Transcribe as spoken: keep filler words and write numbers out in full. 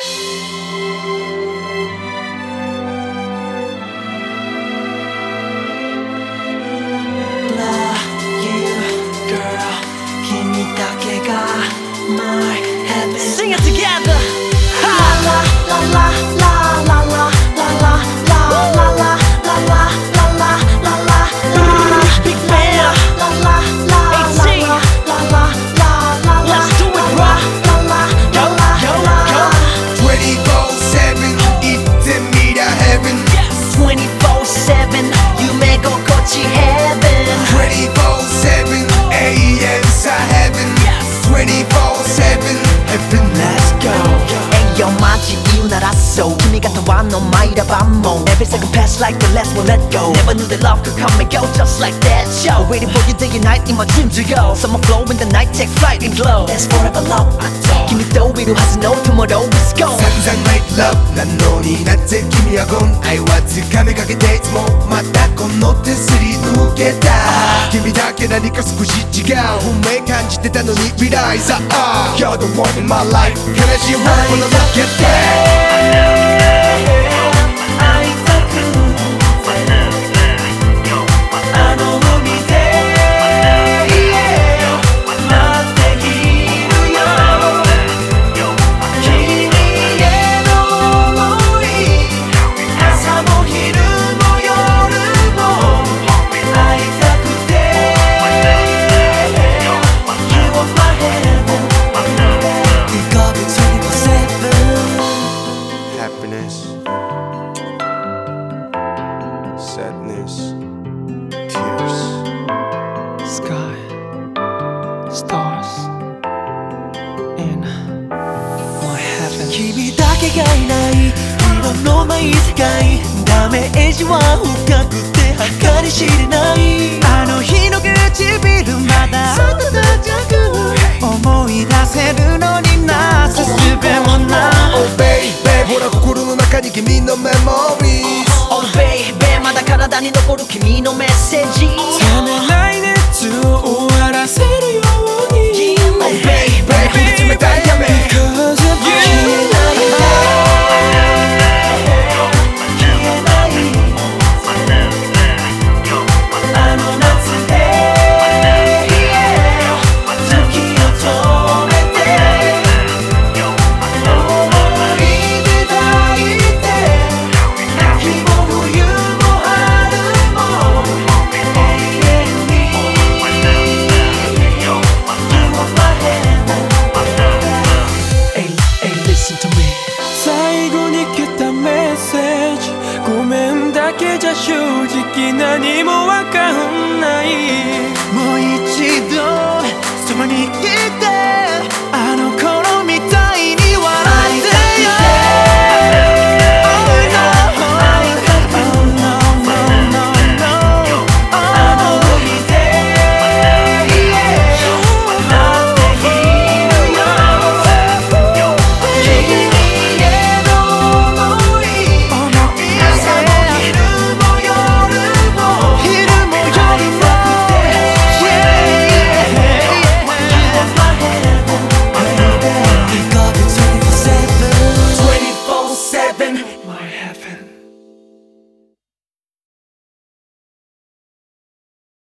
My heaven. Sing it together. La la la la la la la la la la la la la la la la la. Big man. La la la la la la la la. Let's do it, bro. La la la la la. twenty-four seven 이때미라 heaven. twenty-four seven夢心地heaven. twenty-four seven 에이엠사 heaven. twenty-four seven heaven. Let's go. Ayo 마치 이유 알았어君がたわの毎ラ晩も Every second pass like the last one let go Never knew that love could come and go just like that show Waiting for you day and night in my dream to go Summer flow in the night take flight and glow That's forever love 君といるはずの tomorrow is gone 상상 make love 난のになって君はgone愛は掴みかけていつもまたこの手すり抜けた君だけ何か少し違う運命感じてたのに realize ah You're the one in my life 悲しいものの負けてHappiness, sadness, tears, Sky, stars, in my heaven 君だけがいない色のない世界ダメージは深くて計り知れないあの日の唇まだ温かく思い出せるのになすすべもない Oh baby ほら心の中に君のメモリー Oh baby まだ体に残る君のメッセージ冷めない熱を終わらせるように Oh baby 振り冷たい雨 Because of you あの夏で時を止めて思い出抱いて秋も冬も春も永遠に You are my heaven Hey, hey, listen to me 最後に来たメッセージごめんだけじゃ正直何もわかんないもう一度そばに来て